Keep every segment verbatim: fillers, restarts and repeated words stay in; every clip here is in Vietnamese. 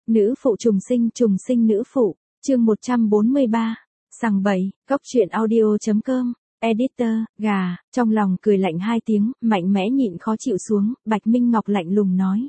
Nữ phụ trùng sinh, trùng sinh nữ phụ, chương một trăm bốn mươi ba, sằng bậy, cóc truyện audio.com, editor, gà, trong lòng cười lạnh hai tiếng, mạnh mẽ nhịn khó chịu xuống, Bạch Minh Ngọc lạnh lùng nói.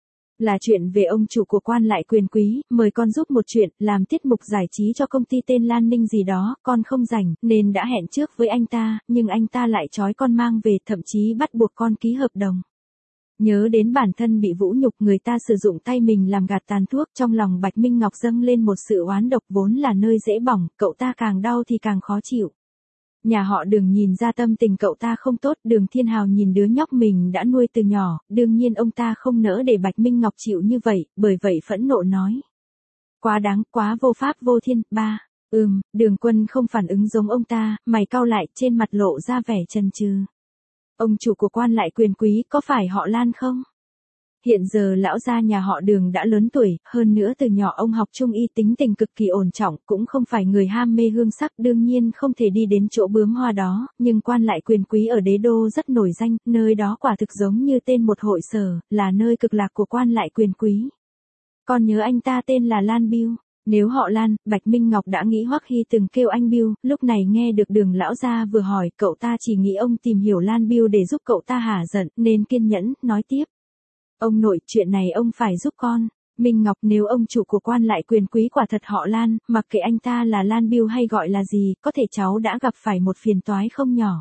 Là chuyện về ông chủ của Quan Lại Quyền Quý, mời con giúp một chuyện, làm tiết mục giải trí cho công ty tên Lan Ninh gì đó, con không rảnh, nên đã hẹn trước với anh ta, nhưng anh ta lại trói con mang về, thậm chí bắt buộc con ký hợp đồng. Nhớ đến bản thân bị vũ nhục, người ta sử dụng tay mình làm gạt tàn thuốc, trong lòng Bạch Minh Ngọc dâng lên một sự oán độc, vốn là nơi dễ bỏng, cậu ta càng đau thì càng khó chịu. Nhà họ Đường nhìn ra tâm tình cậu ta không tốt, Đường Thiên Hào nhìn đứa nhóc mình đã nuôi từ nhỏ, đương nhiên ông ta không nỡ để Bạch Minh Ngọc chịu như vậy, bởi vậy phẫn nộ nói. Quá đáng, quá vô pháp vô thiên, ba. Ừm, Đường Quân không phản ứng giống ông ta, mày cau lại, trên mặt lộ ra vẻ chần chừ. Ông chủ của Quan Lại Quyền Quý có phải họ Lan không? Hiện giờ lão gia nhà họ Đường đã lớn tuổi, hơn nữa từ nhỏ ông học trung y, tính tình cực kỳ ổn trọng, cũng không phải người ham mê hương sắc, đương nhiên không thể đi đến chỗ bướm hoa đó, nhưng Quan Lại Quyền Quý ở đế đô rất nổi danh, nơi đó quả thực giống như tên một hội sở, là nơi cực lạc của Quan Lại Quyền Quý. Con nhớ anh ta tên là Lan Biêu. Nếu họ Lan, Bạch Minh Ngọc đã nghĩ Hoắc Hy từng kêu anh Biêu, lúc này nghe được Đường lão gia vừa hỏi, cậu ta chỉ nghĩ ông tìm hiểu Lan Biêu để giúp cậu ta hả giận, nên kiên nhẫn, nói tiếp. Ông nội, chuyện này ông phải giúp con. Minh Ngọc, nếu ông chủ của Quan Lại Quyền Quý quả thật họ Lan, mặc kệ anh ta là Lan Biêu hay gọi là gì, có thể cháu đã gặp phải một phiền toái không nhỏ.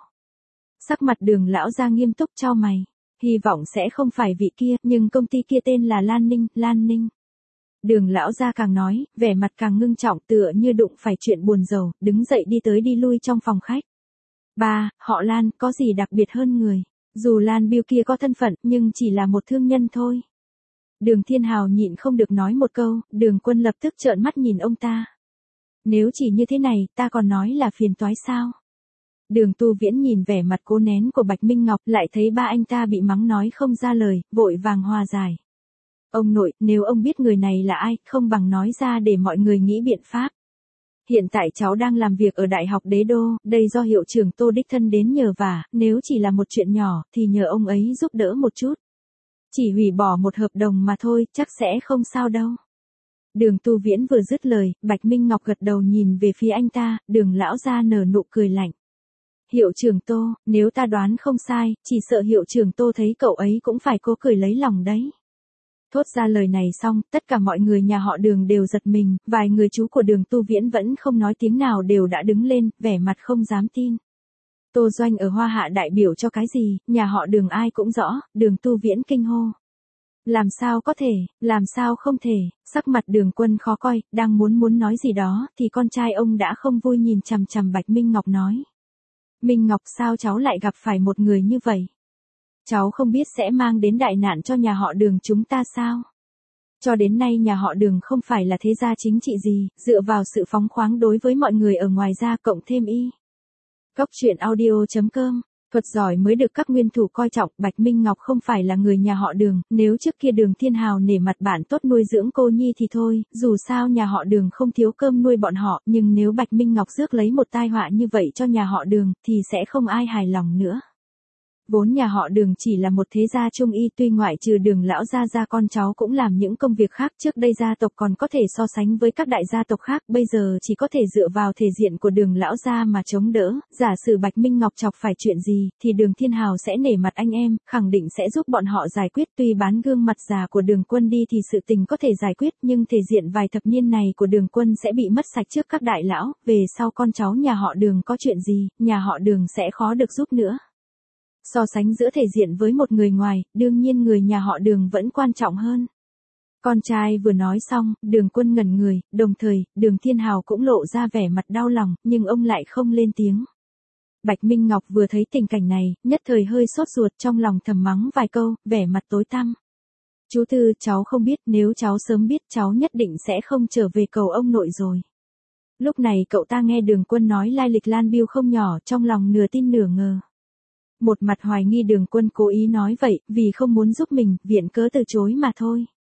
Sắc mặt Đường lão gia nghiêm túc chau mày. Hy vọng sẽ không phải vị kia, nhưng công ty kia tên là Lan Ninh, Lan Ninh. Đường lão gia càng nói, vẻ mặt càng ngưng trọng, tựa như đụng phải chuyện buồn rầu, đứng dậy đi tới đi lui trong phòng khách. Ba, họ Lan, có gì đặc biệt hơn người? Dù Lan Biêu kia có thân phận, nhưng chỉ là một thương nhân thôi. Đường Thiên Hào nhịn không được nói một câu, Đường Quân lập tức trợn mắt nhìn ông ta. Nếu chỉ như thế này, ta còn nói là phiền toái sao? Đường Tu Viễn nhìn vẻ mặt cố nén của Bạch Minh Ngọc, lại thấy ba anh ta bị mắng nói không ra lời, vội vàng hòa giải. Ông nội, nếu ông biết người này là ai, không bằng nói ra để mọi người nghĩ biện pháp. Hiện tại cháu đang làm việc ở Đại học Đế Đô, đây do hiệu trưởng Tô đích thân đến nhờ vả, nếu chỉ là một chuyện nhỏ, thì nhờ ông ấy giúp đỡ một chút. Chỉ hủy bỏ một hợp đồng mà thôi, chắc sẽ không sao đâu. Đường Tu Viễn vừa dứt lời, Bạch Minh Ngọc gật đầu nhìn về phía anh ta, Đường lão gia nở nụ cười lạnh. Hiệu trưởng Tô, nếu ta đoán không sai, chỉ sợ hiệu trưởng Tô thấy cậu ấy cũng phải cố cười lấy lòng đấy. Thốt ra lời này xong, tất cả mọi người nhà họ Đường đều giật mình, vài người chú của Đường Tu Viễn vẫn không nói tiếng nào đều đã đứng lên, vẻ mặt không dám tin. Tô Doanh ở Hoa Hạ đại biểu cho cái gì, nhà họ Đường ai cũng rõ, Đường Tu Viễn kinh hô. Làm sao có thể, làm sao không thể, sắc mặt Đường Quân khó coi, đang muốn muốn nói gì đó, thì con trai ông đã không vui nhìn chằm chằm Bạch Minh Ngọc nói. Minh Ngọc, sao cháu lại gặp phải một người như vậy? Cháu không biết sẽ mang đến đại nạn cho nhà họ Đường chúng ta sao? Cho đến nay nhà họ Đường không phải là thế gia chính trị gì, dựa vào sự phóng khoáng đối với mọi người ở ngoài ra cộng thêm y. Cóc truyện audio.com, thuật giỏi mới được các nguyên thủ coi trọng, Bạch Minh Ngọc không phải là người nhà họ Đường, nếu trước kia Đường Thiên Hào nể mặt bạn tốt nuôi dưỡng cô nhi thì thôi, dù sao nhà họ Đường không thiếu cơm nuôi bọn họ, nhưng nếu Bạch Minh Ngọc rước lấy một tai họa như vậy cho nhà họ Đường, thì sẽ không ai hài lòng nữa. Vốn nhà họ Đường chỉ là một thế gia trung y, tuy ngoại trừ Đường lão gia ra con cháu cũng làm những công việc khác, trước đây gia tộc còn có thể so sánh với các đại gia tộc khác, bây giờ chỉ có thể dựa vào thể diện của Đường lão gia mà chống đỡ, giả sử Bạch Minh Ngọc chọc phải chuyện gì, thì Đường Thiên Hào sẽ nể mặt anh em, khẳng định sẽ giúp bọn họ giải quyết, tuy bán gương mặt già của Đường Quân đi thì sự tình có thể giải quyết, nhưng thể diện vài thập niên này của Đường Quân sẽ bị mất sạch trước các đại lão, về sau con cháu nhà họ Đường có chuyện gì, nhà họ Đường sẽ khó được giúp nữa. So sánh giữa thể diện với một người ngoài, đương nhiên người nhà họ Đường vẫn quan trọng hơn. Con trai vừa nói xong, Đường Quân ngẩn người, đồng thời, Đường Thiên Hào cũng lộ ra vẻ mặt đau lòng, nhưng ông lại không lên tiếng. Bạch Minh Ngọc vừa thấy tình cảnh này, nhất thời hơi sốt ruột, trong lòng thầm mắng vài câu, vẻ mặt tối tăm. Chú Tư, cháu không biết, nếu cháu sớm biết cháu nhất định sẽ không trở về cầu ông nội rồi. Lúc này cậu ta nghe Đường Quân nói lai lịch Lan Biêu không nhỏ, trong lòng nửa tin nửa ngờ. Một mặt hoài nghi Đường Quân cố ý nói vậy, vì không muốn giúp mình, viện cớ từ chối mà thôi.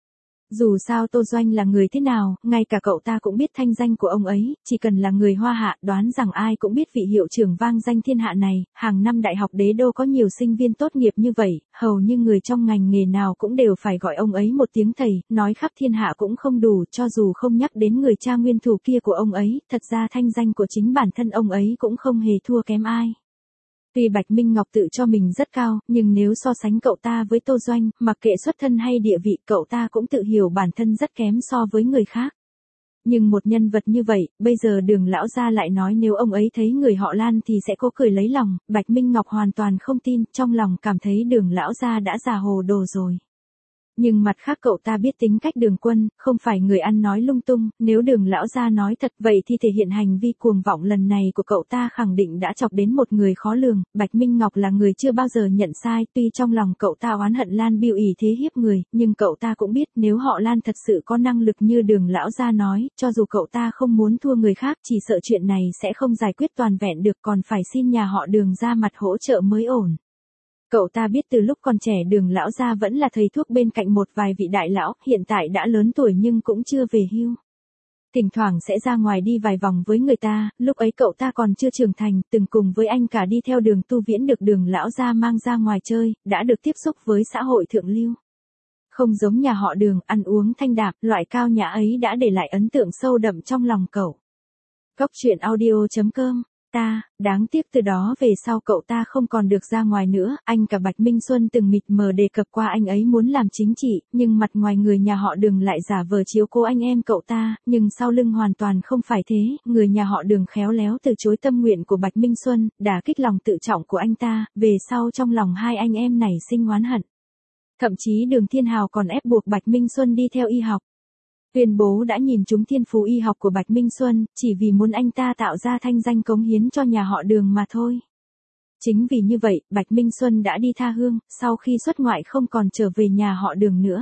Dù sao Tô Doanh là người thế nào, ngay cả cậu ta cũng biết thanh danh của ông ấy, chỉ cần là người Hoa Hạ, đoán rằng ai cũng biết vị hiệu trưởng vang danh thiên hạ này, hàng năm đại học Đế Đô có nhiều sinh viên tốt nghiệp như vậy, hầu như người trong ngành nghề nào cũng đều phải gọi ông ấy một tiếng thầy, nói khắp thiên hạ cũng không đủ, cho dù không nhắc đến người cha nguyên thủ kia của ông ấy, thật ra thanh danh của chính bản thân ông ấy cũng không hề thua kém ai. Tuy Bạch Minh Ngọc tự cho mình rất cao, nhưng nếu so sánh cậu ta với Tô Doanh, mặc kệ xuất thân hay địa vị, cậu ta cũng tự hiểu bản thân rất kém so với người khác. Nhưng một nhân vật như vậy, bây giờ Đường lão gia lại nói nếu ông ấy thấy người họ Lan thì sẽ cố cười lấy lòng, Bạch Minh Ngọc hoàn toàn không tin, trong lòng cảm thấy Đường lão gia đã già hồ đồ rồi. Nhưng mặt khác cậu ta biết tính cách Đường Quân, không phải người ăn nói lung tung, nếu Đường lão gia nói thật vậy thì thể hiện hành vi cuồng vọng lần này của cậu ta khẳng định đã chọc đến một người khó lường, Bạch Minh Ngọc là người chưa bao giờ nhận sai, tuy trong lòng cậu ta oán hận Lan Biêu ỷ thế hiếp người, nhưng cậu ta cũng biết nếu họ Lan thật sự có năng lực như Đường lão gia nói, cho dù cậu ta không muốn thua người khác, chỉ sợ chuyện này sẽ không giải quyết toàn vẹn được, còn phải xin nhà họ Đường ra mặt hỗ trợ mới ổn. Cậu ta biết từ lúc còn trẻ Đường lão gia vẫn là thầy thuốc bên cạnh một vài vị đại lão, hiện tại đã lớn tuổi nhưng cũng chưa về hưu. Thỉnh thoảng sẽ ra ngoài đi vài vòng với người ta, lúc ấy cậu ta còn chưa trưởng thành, từng cùng với anh cả đi theo Đường Tu Viễn được Đường lão gia mang ra ngoài chơi, đã được tiếp xúc với xã hội thượng lưu. Không giống nhà họ Đường, ăn uống thanh đạm, loại cao nhã ấy đã để lại ấn tượng sâu đậm trong lòng cậu. Góc truyện audio chấm com Ta, đáng tiếc từ đó về sau cậu ta không còn được ra ngoài nữa, anh cả Bạch Minh Xuân từng mịt mờ đề cập qua anh ấy muốn làm chính trị, nhưng mặt ngoài người nhà họ Đường lại giả vờ chiếu cố anh em cậu ta, nhưng sau lưng hoàn toàn không phải thế, người nhà họ Đường khéo léo từ chối tâm nguyện của Bạch Minh Xuân, đả kích lòng tự trọng của anh ta, về sau trong lòng hai anh em này sinh oán hận. Thậm chí Đường Thiên Hào còn ép buộc Bạch Minh Xuân đi theo y học. Tuyên bố đã nhìn trúng thiên phú y học của Bạch Minh Xuân, chỉ vì muốn anh ta tạo ra thanh danh cống hiến cho nhà họ Đường mà thôi. Chính vì như vậy, Bạch Minh Xuân đã đi tha hương, sau khi xuất ngoại không còn trở về nhà họ Đường nữa.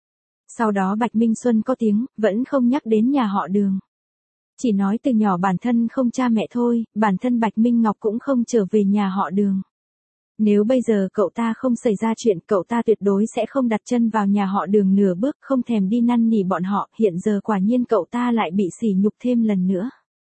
Sau đó Bạch Minh Xuân có tiếng, vẫn không nhắc đến nhà họ Đường. Chỉ nói từ nhỏ bản thân không cha mẹ thôi, bản thân Bạch Minh Ngọc cũng không trở về nhà họ Đường. Nếu bây giờ cậu ta không xảy ra chuyện, cậu ta tuyệt đối sẽ không đặt chân vào nhà họ Đường nửa bước, không thèm đi năn nỉ bọn họ, hiện giờ quả nhiên cậu ta lại bị sỉ nhục thêm lần nữa.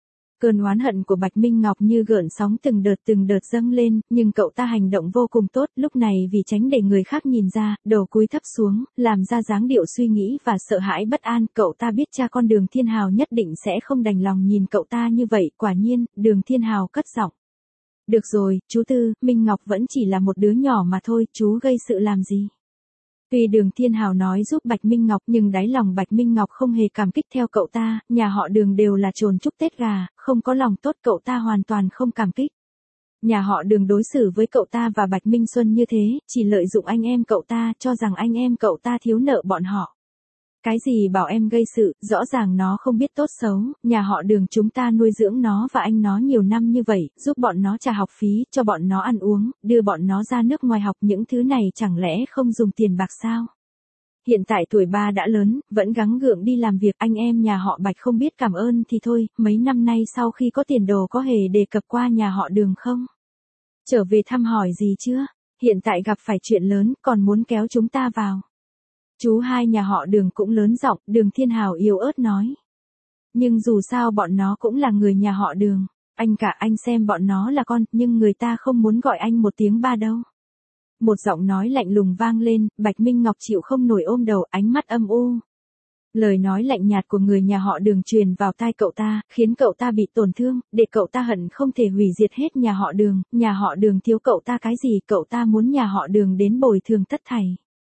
Cơn oán hận của Bạch Minh Ngọc như gợn sóng từng đợt từng đợt dâng lên, nhưng cậu ta hành động vô cùng tốt, lúc này vì tránh để người khác nhìn ra, đầu cúi thấp xuống, làm ra dáng điệu suy nghĩ và sợ hãi bất an, cậu ta biết cha con Đường Thiên Hào nhất định sẽ không đành lòng nhìn cậu ta như vậy, quả nhiên, Đường Thiên Hào cất giọng. Được rồi, chú Tư, Minh Ngọc vẫn chỉ là một đứa nhỏ mà thôi, chú gây sự làm gì? Tuy Đường Thiên Hào nói giúp Bạch Minh Ngọc nhưng đáy lòng Bạch Minh Ngọc không hề cảm kích theo cậu ta, nhà họ Đường đều là trồn chúc Tết gà, không có lòng tốt cậu ta hoàn toàn không cảm kích. Nhà họ Đường đối xử với cậu ta và Bạch Minh Xuân như thế, chỉ lợi dụng anh em cậu ta, cho rằng anh em cậu ta thiếu nợ bọn họ. Cái gì bảo em gây sự, rõ ràng nó không biết tốt xấu, nhà họ Đường chúng ta nuôi dưỡng nó và anh nó nhiều năm như vậy, giúp bọn nó trả học phí, cho bọn nó ăn uống, đưa bọn nó ra nước ngoài học, những thứ này chẳng lẽ không dùng tiền bạc sao? Hiện tại tuổi ba đã lớn, vẫn gắng gượng đi làm việc, anh em nhà họ Bạch không biết cảm ơn thì thôi, mấy năm nay sau khi có tiền đồ có hề đề cập qua nhà họ Đường không? Trở về thăm hỏi gì chưa? Hiện tại gặp phải chuyện lớn, còn muốn kéo chúng ta vào. Chú hai nhà họ Đường cũng lớn giọng, Đường Thiên Hào yếu ớt nói. Nhưng dù sao bọn nó cũng là người nhà họ Đường, anh cả anh xem bọn nó là con, nhưng người ta không muốn gọi anh một tiếng ba đâu. Một giọng nói lạnh lùng vang lên, Bạch Minh Ngọc chịu không nổi ôm đầu, ánh mắt âm u. Lời nói lạnh nhạt của người nhà họ Đường truyền vào tai cậu ta, khiến cậu ta bị tổn thương, để cậu ta hận không thể hủy diệt hết nhà họ Đường, nhà họ Đường thiếu cậu ta cái gì, cậu ta muốn nhà họ Đường đến bồi thường tất thảy.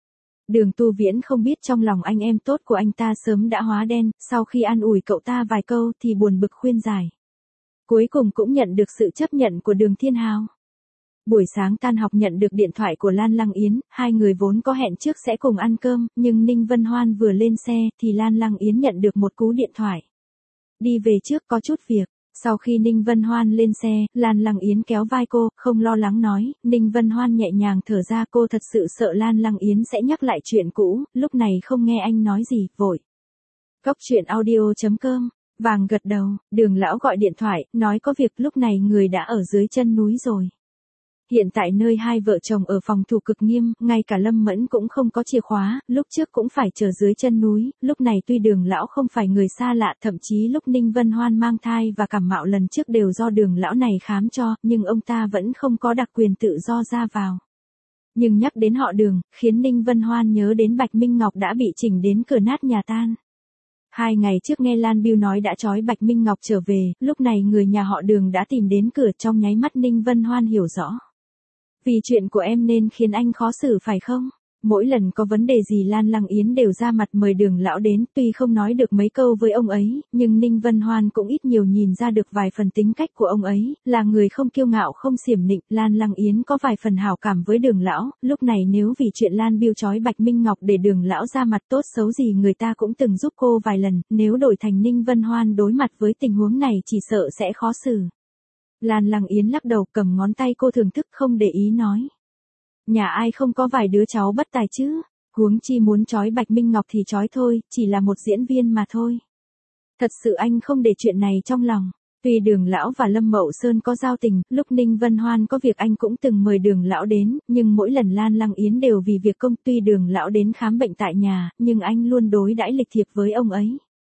Đường Tu Viễn không biết trong lòng anh em tốt của anh ta sớm đã hóa đen, sau khi an ủi cậu ta vài câu thì buồn bực khuyên giải. Cuối cùng cũng nhận được sự chấp nhận của Đường Thiên Hào. Buổi sáng tan học nhận được điện thoại của Lan Lăng Yến, hai người vốn có hẹn trước sẽ cùng ăn cơm, nhưng Ninh Vân Hoan vừa lên xe thì Lan Lăng Yến nhận được một cú điện thoại. Đi về trước có chút việc. Sau khi Ninh Vân Hoan lên xe, Lan Lăng Yến kéo vai cô, không lo lắng nói, Ninh Vân Hoan nhẹ nhàng thở ra, cô thật sự sợ Lan Lăng Yến sẽ nhắc lại chuyện cũ, lúc này không nghe anh nói gì, vội. Góc truyện audio chấm com, vàng gật đầu, Đường lão gọi điện thoại, nói có việc, lúc này người đã ở dưới chân núi rồi. Hiện tại nơi hai vợ chồng ở phòng thủ cực nghiêm, ngay cả Lâm Mẫn cũng không có chìa khóa, lúc trước cũng phải chờ dưới chân núi, lúc này tuy Đường lão không phải người xa lạ, thậm chí lúc Ninh Vân Hoan mang thai và cảm mạo lần trước đều do Đường lão này khám cho, nhưng ông ta vẫn không có đặc quyền tự do ra vào. Nhưng nhắc đến họ Đường, khiến Ninh Vân Hoan nhớ đến Bạch Minh Ngọc đã bị chỉnh đến cửa nát nhà tan. Hai ngày trước nghe Lan Biêu nói đã trói Bạch Minh Ngọc trở về, lúc này người nhà họ Đường đã tìm đến cửa, trong nháy mắt Ninh Vân Hoan hiểu rõ. Vì chuyện của em nên khiến anh khó xử phải không? Mỗi lần có vấn đề gì Lan Lăng Yến đều ra mặt mời Đường lão đến, tuy không nói được mấy câu với ông ấy, nhưng Ninh Vân Hoan cũng ít nhiều nhìn ra được vài phần tính cách của ông ấy, là người không kiêu ngạo không xiểm nịnh. Lan Lăng Yến có vài phần hảo cảm với Đường lão, lúc này nếu vì chuyện Lan Biêu trói Bạch Minh Ngọc để Đường lão ra mặt, tốt xấu gì người ta cũng từng giúp cô vài lần, nếu đổi thành Ninh Vân Hoan đối mặt với tình huống này chỉ sợ sẽ khó xử. Lan Lăng Yến lắc đầu, cầm ngón tay cô thưởng thức không để ý nói. Nhà ai không có vài đứa cháu bất tài chứ, huống chi muốn trói Bạch Minh Ngọc thì trói thôi, chỉ là một diễn viên mà thôi. Thật sự anh không để chuyện này trong lòng. Tuy Đường lão và Lâm Mậu Sơn có giao tình, lúc Ninh Vân Hoan có việc anh cũng từng mời Đường lão đến, nhưng mỗi lần Lan Lăng Yến đều vì việc công. Tuy Đường lão đến khám bệnh tại nhà, nhưng anh luôn đối đãi lịch thiệp với ông ấy.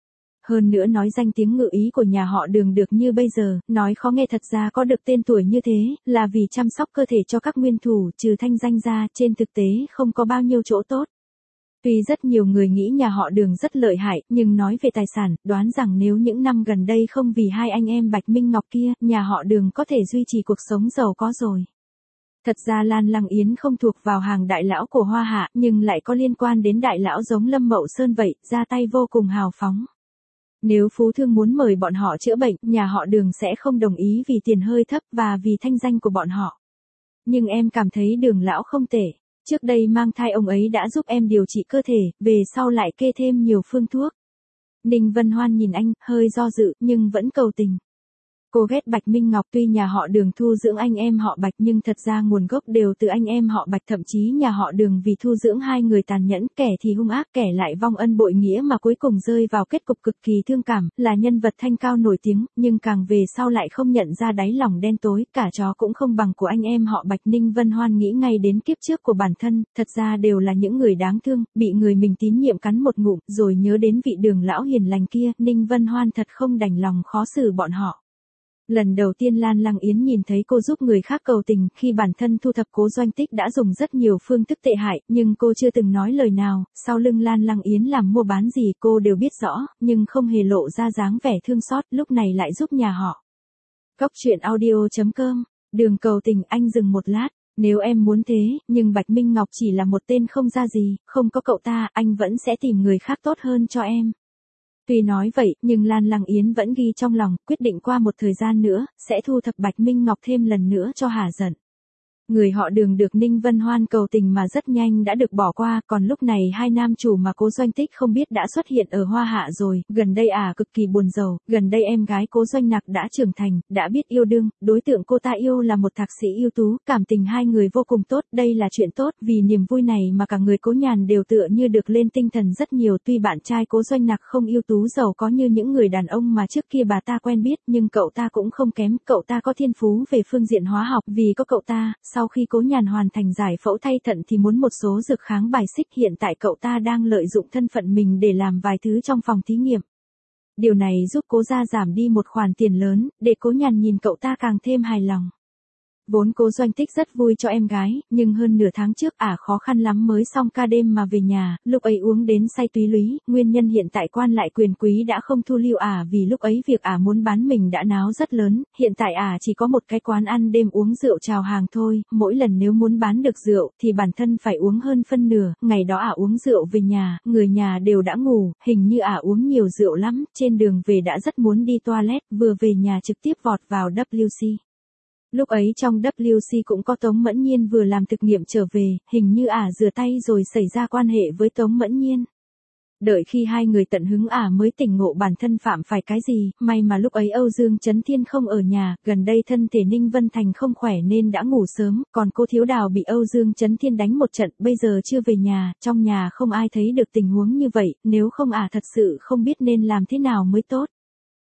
Hơn nữa nói danh tiếng ngự ý của nhà họ Đường được như bây giờ, nói khó nghe thật ra có được tên tuổi như thế, là vì chăm sóc cơ thể cho các nguyên thủ, trừ thanh danh ra, trên thực tế không có bao nhiêu chỗ tốt. Tuy rất nhiều người nghĩ nhà họ Đường rất lợi hại, nhưng nói về tài sản, đoán rằng nếu những năm gần đây không vì hai anh em Bạch Minh Ngọc kia, nhà họ Đường có thể duy trì cuộc sống giàu có rồi. Thật ra Lan Lăng Yến không thuộc vào hàng đại lão của Hoa Hạ, nhưng lại có liên quan đến đại lão giống Lâm Mậu Sơn vậy, ra tay vô cùng hào phóng. Nếu Phú Thương muốn mời bọn họ chữa bệnh, nhà họ Đường sẽ không đồng ý vì tiền hơi thấp và vì thanh danh của bọn họ. Nhưng em cảm thấy Đường lão không tệ. Trước đây mang thai ông ấy đã giúp em điều trị cơ thể, về sau lại kê thêm nhiều phương thuốc. Ninh Vân Hoan nhìn anh, hơi do dự, nhưng vẫn cầu tình. Cô ghét Bạch Minh Ngọc, tuy nhà họ Đường thu dưỡng anh em họ Bạch nhưng thật ra nguồn gốc đều từ anh em họ Bạch, thậm chí nhà họ Đường vì thu dưỡng hai người tàn nhẫn, kẻ thì hung ác, kẻ lại vong ân bội nghĩa mà cuối cùng rơi vào kết cục cực kỳ thương cảm, là nhân vật thanh cao nổi tiếng, nhưng càng về sau lại không nhận ra đáy lòng đen tối, cả chó cũng không bằng của anh em họ Bạch. Ninh Vân Hoan nghĩ ngay đến kiếp trước của bản thân, thật ra đều là những người đáng thương, bị người mình tín nhiệm cắn một ngụm, rồi nhớ đến vị Đường lão hiền lành kia, Ninh Vân Hoan thật không đành lòng khó xử bọn họ. Lần đầu tiên Lan Lăng Yến nhìn thấy cô giúp người khác cầu tình, khi bản thân thu thập Cố Doanh Tích đã dùng rất nhiều phương thức tệ hại, nhưng cô chưa từng nói lời nào, sau lưng Lan Lăng Yến làm mua bán gì cô đều biết rõ, nhưng không hề lộ ra dáng vẻ thương xót, lúc này lại giúp nhà họ. Góc truyện audio chấm com, Đường cầu tình, anh dừng một lát, nếu em muốn thế, nhưng Bạch Minh Ngọc chỉ là một tên không ra gì, không có cậu ta, anh vẫn sẽ tìm người khác tốt hơn cho em. Tuy nói vậy, nhưng Lan Lăng Yến vẫn ghi trong lòng, quyết định qua một thời gian nữa, sẽ thu thập Bạch Minh Ngọc thêm lần nữa cho hả giận. Người họ Đường được Ninh Vân Hoan cầu tình mà rất nhanh đã được bỏ qua, còn lúc này hai nam chủ mà Cố Doanh Tích không biết đã xuất hiện ở Hoa Hạ rồi, gần đây à cực kỳ buồn rầu, gần đây em gái Cố Doanh Nặc đã trưởng thành, đã biết yêu đương, đối tượng cô ta yêu là một thạc sĩ ưu tú, cảm tình hai người vô cùng tốt, đây là chuyện tốt, vì niềm vui này mà cả người Cố Nhàn đều tựa như được lên tinh thần rất nhiều, tuy bạn trai Cố Doanh Nặc không ưu tú giàu có như những người đàn ông mà trước kia bà ta quen biết, nhưng cậu ta cũng không kém, cậu ta có thiên phú về phương diện hóa học, vì có cậu ta, sau khi Cố Nhàn hoàn thành giải phẫu thay thận thì muốn một số dược kháng bài xích, hiện tại cậu ta đang lợi dụng thân phận mình để làm vài thứ trong phòng thí nghiệm. Điều này giúp Cố gia giảm đi một khoản tiền lớn, để Cố Nhàn nhìn cậu ta càng thêm hài lòng. Vốn Cố Doanh Tích rất vui cho em gái, nhưng hơn nửa tháng trước ả khó khăn lắm mới xong ca đêm mà về nhà, lúc ấy uống đến say túy lúy, nguyên nhân hiện tại quan lại quyền quý đã không thu lưu ả vì lúc ấy việc ả muốn bán mình đã náo rất lớn, hiện tại ả chỉ có một cái quán ăn đêm uống rượu chào hàng thôi, mỗi lần nếu muốn bán được rượu thì bản thân phải uống hơn phân nửa, ngày đó ả uống rượu về nhà, người nhà đều đã ngủ, hình như ả uống nhiều rượu lắm, trên đường về đã rất muốn đi toilet, vừa về nhà trực tiếp vọt vào W C. Lúc ấy trong W C cũng có Tống Mẫn Nhiên vừa làm thực nghiệm trở về, hình như ả rửa tay rồi xảy ra quan hệ với Tống Mẫn Nhiên. Đợi khi hai người tận hứng ả mới tỉnh ngộ bản thân phạm phải cái gì, may mà lúc ấy Âu Dương Chấn Thiên không ở nhà, gần đây thân thể Ninh Vân Thành không khỏe nên đã ngủ sớm, còn cô Thiếu Đào bị Âu Dương Chấn Thiên đánh một trận, bây giờ chưa về nhà, trong nhà không ai thấy được tình huống như vậy, nếu không ả thật sự không biết nên làm thế nào mới tốt.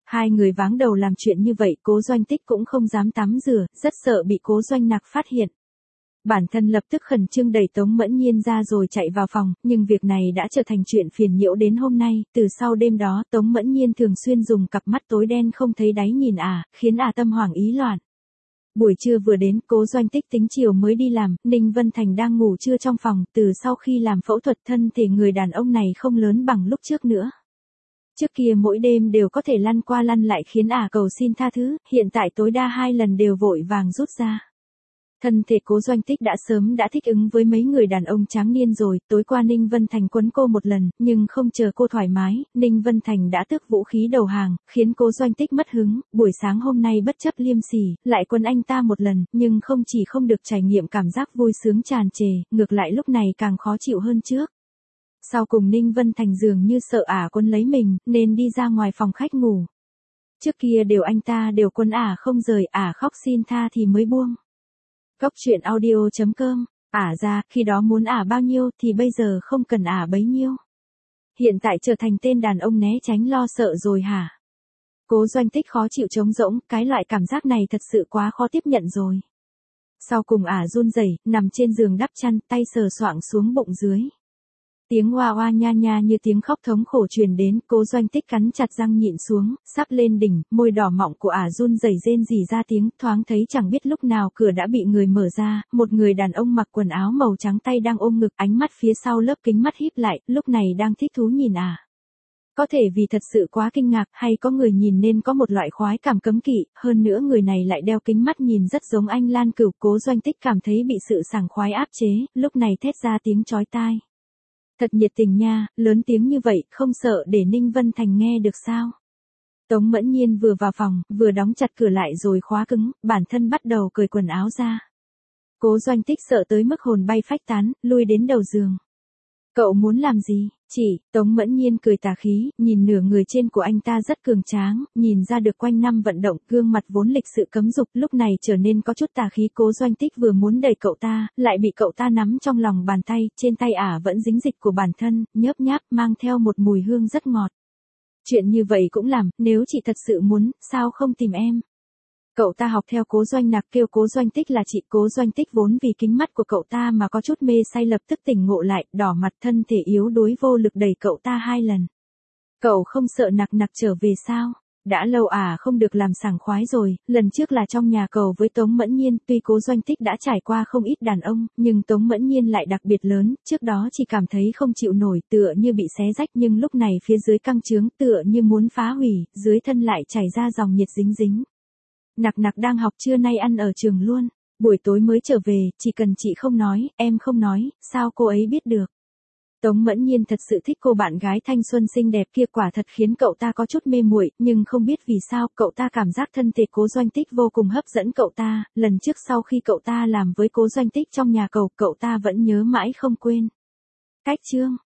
Hai người váng đầu làm chuyện như vậy, Cố Doanh Tích cũng không dám tắm rửa, rất sợ bị Cố Doanh Nặc phát hiện. Bản thân lập tức khẩn trương đẩy Tống Mẫn Nhiên ra rồi chạy vào phòng, nhưng việc này đã trở thành chuyện phiền nhiễu đến hôm nay, từ sau đêm đó Tống Mẫn Nhiên thường xuyên dùng cặp mắt tối đen không thấy đáy nhìn ả, khiến ả tâm hoảng ý loạn. Buổi trưa vừa đến, Cố Doanh Tích tính chiều mới đi làm, Ninh Vân Thành đang ngủ trưa trong phòng, từ sau khi làm phẫu thuật thân thể người đàn ông này không lớn bằng lúc trước nữa. Trước kia mỗi đêm đều có thể lăn qua lăn lại khiến ả cầu xin tha thứ, hiện tại tối đa hai lần đều vội vàng rút ra. Thân thể Cố Doanh Tích đã sớm đã thích ứng với mấy người đàn ông tráng niên rồi, tối qua Ninh Vân Thành quấn cô một lần, nhưng không chờ cô thoải mái, Ninh Vân Thành đã tước vũ khí đầu hàng, khiến Cố Doanh Tích mất hứng, buổi sáng hôm nay bất chấp liêm sỉ, lại quấn anh ta một lần, nhưng không chỉ không được trải nghiệm cảm giác vui sướng tràn trề, ngược lại lúc này càng khó chịu hơn trước. Sau cùng Ninh Vân Thành dường như sợ ả quấn lấy mình, nên đi ra ngoài phòng khách ngủ. Trước kia đều anh ta đều quấn ả không rời, ả khóc xin tha thì mới buông. Cốc truyện audio chấm com, ả ra, khi đó muốn ả bao nhiêu thì bây giờ không cần ả bấy nhiêu. Hiện tại trở thành tên đàn ông né tránh lo sợ rồi hả? Cố Doanh Tích khó chịu trống rỗng, cái loại cảm giác này thật sự quá khó tiếp nhận rồi. Sau cùng ả run rẩy, nằm trên giường đắp chăn, tay sờ soạng xuống bụng dưới. Tiếng oa oa nha nha như tiếng khóc thống khổ truyền đến, Cố Doanh Tích cắn chặt răng nhịn xuống, sắp lên đỉnh, môi đỏ mọng của ả run rẩy rên rỉ ra tiếng, thoáng thấy chẳng biết lúc nào cửa đã bị người mở ra, một người đàn ông mặc quần áo màu trắng tay đang ôm ngực, ánh mắt phía sau lớp kính mắt híp lại, lúc này đang thích thú nhìn ả. Có thể vì thật sự quá kinh ngạc, hay có người nhìn nên có một loại khoái cảm cấm kỵ, hơn nữa người này lại đeo kính mắt nhìn rất giống anh Lan Cửu, Cố Doanh Tích cảm thấy bị sự sảng khoái áp chế, lúc này thét ra tiếng chói tai. Thật nhiệt tình nha, lớn tiếng như vậy, không sợ để Ninh Vân Thành nghe được sao? Tống Mẫn Nhiên vừa vào phòng, vừa đóng chặt cửa lại rồi khóa cứng, bản thân bắt đầu cởi quần áo ra. Cố Doanh Tích sợ tới mức hồn bay phách tán, lui đến đầu giường. Cậu muốn làm gì? Chỉ, Tống Mẫn Nhiên cười tà khí, nhìn nửa người trên của anh ta rất cường tráng, nhìn ra được quanh năm vận động, gương mặt vốn lịch sự cấm dục, lúc này trở nên có chút tà khí. Cố Doanh Tích vừa muốn đẩy cậu ta, lại bị cậu ta nắm trong lòng bàn tay, trên tay ả vẫn dính dịch của bản thân, nhớp nháp, mang theo một mùi hương rất ngọt. Chuyện như vậy cũng làm, nếu chị thật sự muốn, sao không tìm em? Cậu ta học theo Cố Doanh Nặc kêu Cố Doanh Tích là chị. Cố Doanh Tích vốn vì kính mắt của cậu ta mà có chút mê say lập tức tỉnh ngộ lại, đỏ mặt, thân thể yếu đuối vô lực đẩy cậu ta hai lần. Cậu không sợ Nặc Nặc trở về sao? Đã lâu à không được làm sảng khoái rồi, lần trước là trong nhà cậu với Tống Mẫn Nhiên, tuy Cố Doanh Tích đã trải qua không ít đàn ông, nhưng Tống Mẫn Nhiên lại đặc biệt lớn, trước đó chỉ cảm thấy không chịu nổi, tựa như bị xé rách, nhưng lúc này phía dưới căng trướng, tựa như muốn phá hủy, dưới thân lại chảy ra dòng nhiệt dính dính. Nặc Nặc đang học trưa nay ăn ở trường luôn, buổi tối mới trở về, chỉ cần chị không nói, em không nói, sao cô ấy biết được. Tống Mẫn Nhiên thật sự thích cô bạn gái thanh xuân xinh đẹp kia, quả thật khiến cậu ta có chút mê muội, nhưng không biết vì sao, cậu ta cảm giác thân thể Cố Doanh Tích vô cùng hấp dẫn cậu ta, lần trước sau khi cậu ta làm với Cố Doanh Tích trong nhà cậu, cậu ta vẫn nhớ mãi không quên. Cách chương